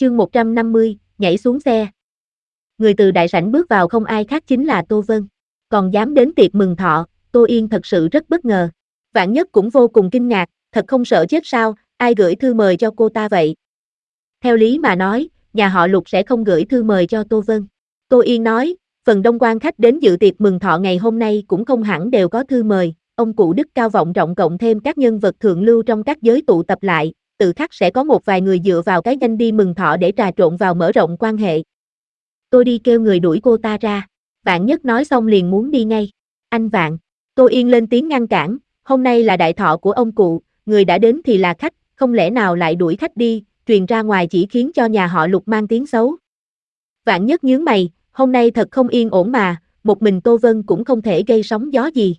Chương 150, nhảy xuống xe. Người từ đại sảnh bước vào không ai khác chính là Tô Vân. Còn dám đến tiệc mừng thọ, Tô Yên thật sự rất bất ngờ. Vạn Nhất cũng vô cùng kinh ngạc, thật không sợ chết sao, ai gửi thư mời cho cô ta vậy? Theo lý mà nói, nhà họ Lục sẽ không gửi thư mời cho Tô Vân. Tô Yên nói, phần đông quan khách đến dự tiệc mừng thọ ngày hôm nay cũng không hẳn đều có thư mời, ông cụ đức cao vọng trọng cộng thêm các nhân vật thượng lưu trong các giới tụ tập lại, tự khắc sẽ có một vài người dựa vào cái danh đi mừng thọ để trà trộn vào mở rộng quan hệ. Tôi đi kêu người đuổi cô ta ra. Vạn Nhất nói xong liền muốn đi ngay. Anh Vạn, Tô Yên lên tiếng ngăn cản, hôm nay là đại thọ của ông cụ, người đã đến thì là khách, không lẽ nào lại đuổi khách đi, truyền ra ngoài chỉ khiến cho nhà họ Lục mang tiếng xấu. Vạn Nhất nhướng mày, hôm nay thật không yên ổn mà, một mình Tô Vân cũng không thể gây sóng gió gì.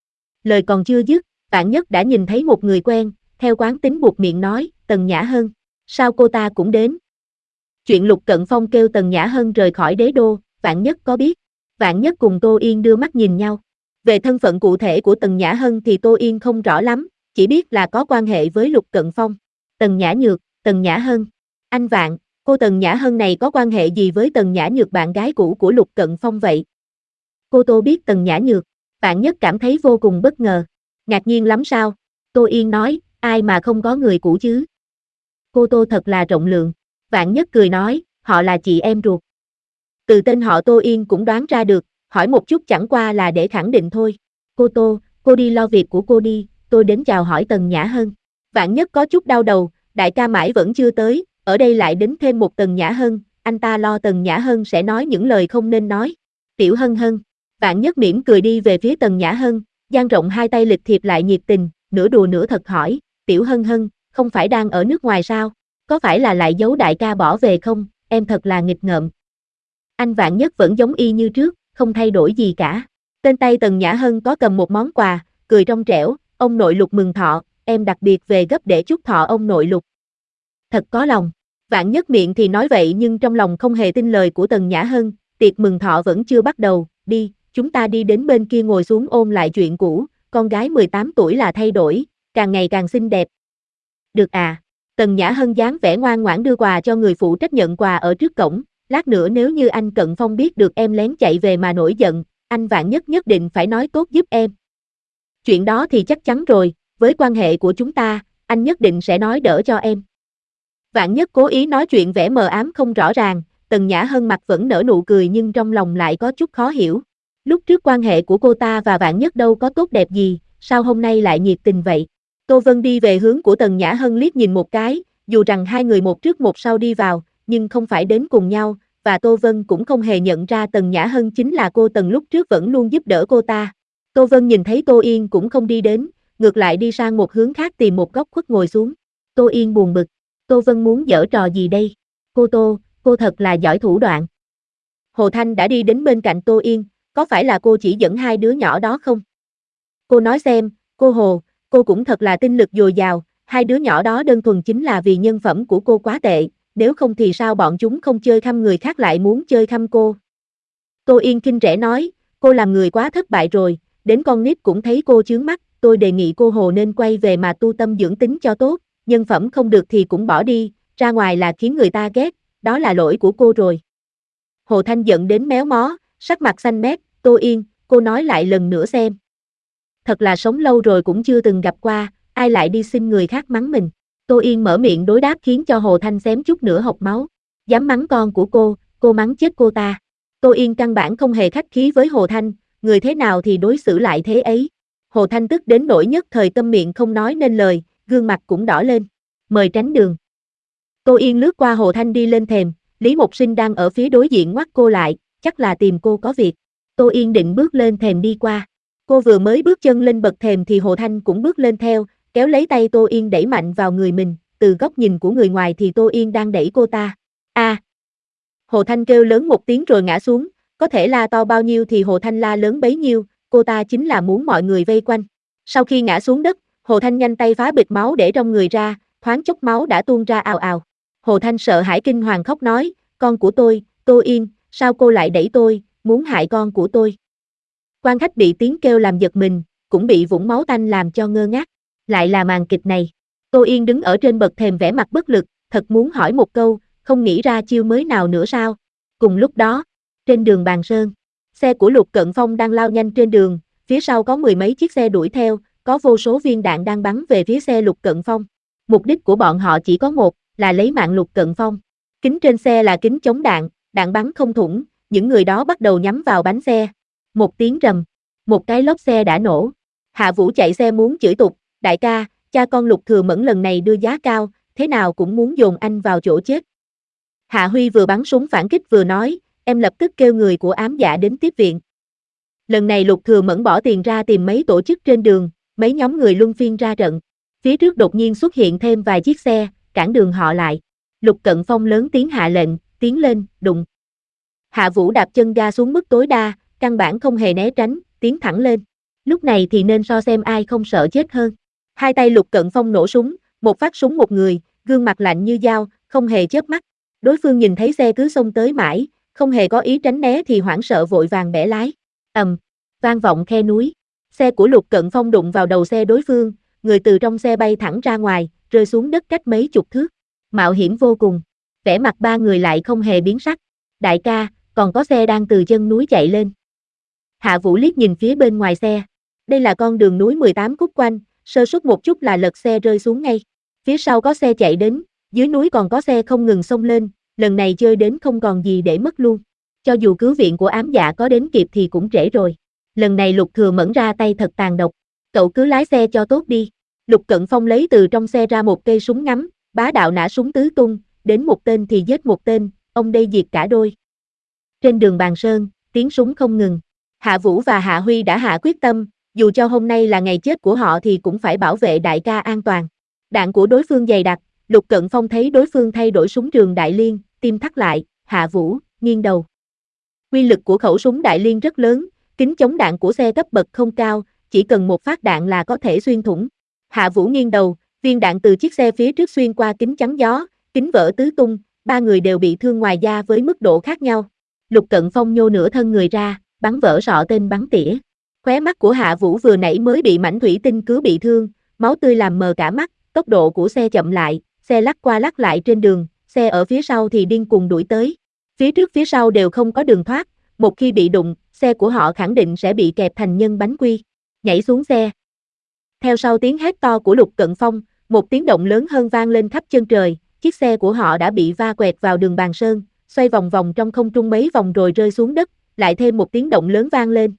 Lời còn chưa dứt, Vạn Nhất đã nhìn thấy một người quen, theo quán tính buộc miệng nói, Tần Nhã Hân, sao cô ta cũng đến? Chuyện Lục Cận Phong kêu Tần Nhã Hân rời khỏi đế đô, Vạn Nhất có biết. Vạn Nhất cùng Tô Yên đưa mắt nhìn nhau. Về thân phận cụ thể của Tần Nhã Hân thì Tô Yên không rõ lắm, chỉ biết là có quan hệ với Lục Cận Phong. Tần Nhã Nhược, Tần Nhã Hân. Anh Vạn, cô Tần Nhã Hân này có quan hệ gì với Tần Nhã Nhược bạn gái cũ của Lục Cận Phong vậy? Cô Tô biết Tần Nhã Nhược. Vạn Nhất cảm thấy vô cùng bất ngờ. Ngạc nhiên lắm sao? Tô Yên nói, ai mà không có người cũ chứ? Cô Tô thật là rộng lượng. Vạn Nhất cười nói, họ là chị em ruột. Từ tên họ Tô Yên cũng đoán ra được, hỏi một chút chẳng qua là để khẳng định thôi. Cô Tô, cô đi lo việc của cô đi, tôi đến chào hỏi Tần Nhã Hân. Vạn Nhất có chút đau đầu, đại ca mãi vẫn chưa tới, ở đây lại đến thêm một Tần Nhã Hân, anh ta lo Tần Nhã Hân sẽ nói những lời không nên nói. Tiểu Hân Hân. Vạn Nhất mỉm cười đi về phía Tần Nhã Hân, dang rộng hai tay lịch thiệp lại nhiệt tình, nửa đùa nửa thật hỏi, Tiểu Hân Hân, không phải đang ở nước ngoài sao? Có phải là lại giấu đại ca bỏ về không? Em thật là nghịch ngợm. Anh Vạn Nhất vẫn giống y như trước, không thay đổi gì cả. Trên tay Tần Nhã Hân có cầm một món quà, cười trong trẻo, ông nội Lục mừng thọ, em đặc biệt về gấp để chúc thọ ông nội Lục. Thật có lòng. Vạn Nhất miệng thì nói vậy nhưng trong lòng không hề tin lời của Tần Nhã Hân, tiệc mừng thọ vẫn chưa bắt đầu, đi, chúng ta đi đến bên kia ngồi xuống ôn lại chuyện cũ, con gái 18 tuổi là thay đổi, càng ngày càng xinh đẹp. Được à. Tần Nhã Hân dáng vẻ ngoan ngoãn đưa quà cho người phụ trách nhận quà ở trước cổng, lát nữa nếu như anh Cận Phong biết được em lén chạy về mà nổi giận, anh Vạn Nhất nhất định phải nói tốt giúp em. Chuyện đó thì chắc chắn rồi, với quan hệ của chúng ta, anh nhất định sẽ nói đỡ cho em. Vạn Nhất cố ý nói chuyện vẻ mờ ám không rõ ràng, Tần Nhã Hân mặt vẫn nở nụ cười nhưng trong lòng lại có chút khó hiểu. Lúc trước quan hệ của cô ta và Vạn Nhất đâu có tốt đẹp gì, sao hôm nay lại nhiệt tình vậy? Tô Vân đi về hướng của Tần Nhã Hân liếc nhìn một cái, dù rằng hai người một trước một sau đi vào, nhưng không phải đến cùng nhau, và Tô Vân cũng không hề nhận ra Tần Nhã Hân chính là cô Tần lúc trước vẫn luôn giúp đỡ cô ta. Tô Vân nhìn thấy Tô Yên cũng không đi đến, ngược lại đi sang một hướng khác tìm một góc khuất ngồi xuống. Tô Yên buồn bực, Tô Vân muốn giở trò gì đây? Cô Tô, cô thật là giỏi thủ đoạn. Hồ Thanh đã đi đến bên cạnh Tô Yên, có phải là cô chỉ dẫn hai đứa nhỏ đó không? Cô nói xem, cô Hồ, cô cũng thật là tinh lực dồi dào, hai đứa nhỏ đó đơn thuần chính là vì nhân phẩm của cô quá tệ, nếu không thì sao bọn chúng không chơi khăm người khác lại muốn chơi khăm cô. Tô Yên khinh rẻ nói, cô làm người quá thất bại rồi, đến con nít cũng thấy cô chướng mắt, tôi đề nghị cô Hồ nên quay về mà tu tâm dưỡng tính cho tốt, nhân phẩm không được thì cũng bỏ đi, ra ngoài là khiến người ta ghét, đó là lỗi của cô rồi. Hồ Thanh giận đến méo mó, sắc mặt xanh mét, Tô Yên, cô nói lại lần nữa xem. Thật là sống lâu rồi cũng chưa từng gặp qua, ai lại đi xin người khác mắng mình. Tô Yên mở miệng đối đáp khiến cho Hồ Thanh xém chút nữa hộc máu. Dám mắng con của cô mắng chết cô ta. Tô Yên căn bản không hề khách khí với Hồ Thanh, người thế nào thì đối xử lại thế ấy. Hồ Thanh tức đến nỗi nhất thời câm miệng không nói nên lời, gương mặt cũng đỏ lên. Mời tránh đường. Tô Yên lướt qua Hồ Thanh đi lên thềm, Lý Mộc Sinh đang ở phía đối diện ngoắt cô lại, chắc là tìm cô có việc. Tô Yên định bước lên thềm đi qua. Cô vừa mới bước chân lên bậc thềm thì Hồ Thanh cũng bước lên theo, kéo lấy tay Tô Yên đẩy mạnh vào người mình, từ góc nhìn của người ngoài thì Tô Yên đang đẩy cô ta. Hồ Thanh kêu lớn một tiếng rồi ngã xuống, có thể la to bao nhiêu thì Hồ Thanh la lớn bấy nhiêu, cô ta chính là muốn mọi người vây quanh. Sau khi ngã xuống đất, Hồ Thanh nhanh tay phá bịch máu để trong người ra, thoáng chốc máu đã tuôn ra ào ào. Hồ Thanh sợ hãi kinh hoàng khóc nói, con của tôi, Tô Yên, sao cô lại đẩy tôi, muốn hại con của tôi. Quan khách bị tiếng kêu làm giật mình, cũng bị vũng máu tanh làm cho ngơ ngác. Lại là màn kịch này. Tô Yên đứng ở trên bậc thềm vẻ mặt bất lực, thật muốn hỏi một câu, không nghĩ ra chiêu mới nào nữa sao? Cùng lúc đó, trên đường Bàn Sơn, xe của Lục Cận Phong đang lao nhanh trên đường, phía sau có mười mấy chiếc xe đuổi theo, có vô số viên đạn đang bắn về phía xe Lục Cận Phong. Mục đích của bọn họ chỉ có một, là lấy mạng Lục Cận Phong. Kính trên xe là kính chống đạn, đạn bắn không thủng, những người đó bắt đầu nhắm vào bánh xe. Một tiếng rầm, một cái lốp xe đã nổ. Hạ Vũ chạy xe muốn chửi tục, đại ca, cha con Lục Thừa Mẫn lần này đưa giá cao, thế nào cũng muốn dồn anh vào chỗ chết. Hạ Huy vừa bắn súng phản kích vừa nói, em lập tức kêu người của ám dạ đến tiếp viện. Lần này Lục Thừa Mẫn bỏ tiền ra tìm mấy tổ chức trên đường, mấy nhóm người luân phiên ra trận. Phía trước đột nhiên xuất hiện thêm vài chiếc xe, cản đường họ lại. Lục Cận Phong lớn tiếng hạ lệnh, tiến lên, đụng. Hạ Vũ đạp chân ga xuống mức tối đa, căn bản không hề né tránh, tiến thẳng lên. Lúc này thì nên so xem ai không sợ chết hơn. Hai tay Lục Cận Phong nổ súng, một phát súng một người, gương mặt lạnh như dao, không hề chớp mắt. Đối phương nhìn thấy xe cứ xông tới mãi, không hề có ý tránh né thì hoảng sợ vội vàng bẻ lái. Vang vọng khe núi. Xe của Lục Cận Phong đụng vào đầu xe đối phương, người từ trong xe bay thẳng ra ngoài, rơi xuống đất cách mấy chục thước. Mạo hiểm vô cùng. Vẻ mặt ba người lại không hề biến sắc. Đại ca, còn có xe đang từ chân núi chạy lên. Hạ Vũ liếc nhìn phía bên ngoài xe. Đây là con đường núi 18 khúc quanh, sơ suất một chút là lật xe rơi xuống ngay. Phía sau có xe chạy đến, dưới núi còn có xe không ngừng xông lên, lần này chơi đến không còn gì để mất luôn. Cho dù cứu viện của ám dạ có đến kịp thì cũng trễ rồi. Lần này Lục Thừa Mẫn ra tay thật tàn độc. Cậu cứ lái xe cho tốt đi. Lục Cận Phong lấy từ trong xe ra một cây súng ngắm, bá đạo nã súng tứ tung, đến một tên thì giết một tên, ông đây diệt cả đôi. Trên đường Bàn Sơn, tiếng súng không ngừng. Hạ Vũ và Hạ Huy đã hạ quyết tâm, dù cho hôm nay là ngày chết của họ thì cũng phải bảo vệ đại ca an toàn. Đạn của đối phương dày đặc, Lục Cận Phong thấy đối phương thay đổi súng trường Đại Liên, tim thắt lại, Hạ Vũ, nghiêng đầu. Quy lực của khẩu súng Đại Liên rất lớn, kính chống đạn của xe cấp bậc không cao, chỉ cần một phát đạn là có thể xuyên thủng. Hạ Vũ nghiêng đầu, viên đạn từ chiếc xe phía trước xuyên qua kính chắn gió, kính vỡ tứ tung, ba người đều bị thương ngoài da với mức độ khác nhau. Lục Cận Phong nhô nửa thân người ra, bắn vỡ sọ tên bắn tỉa. Khóe mắt của Hạ Vũ vừa nãy mới bị mảnh thủy tinh cứa bị thương, máu tươi làm mờ cả mắt, tốc độ của xe chậm lại, xe lắc qua lắc lại trên đường, xe ở phía sau thì điên cuồng đuổi tới. Phía trước phía sau đều không có đường thoát, một khi bị đụng, xe của họ khẳng định sẽ bị kẹp thành nhân bánh quy. Nhảy xuống xe. Theo sau tiếng hét to của Lục Cận Phong, một tiếng động lớn hơn vang lên khắp chân trời, chiếc xe của họ đã bị va quẹt vào đường Bàn Sơn, xoay vòng vòng trong không trung mấy vòng rồi rơi xuống đất, lại thêm một tiếng động lớn vang lên,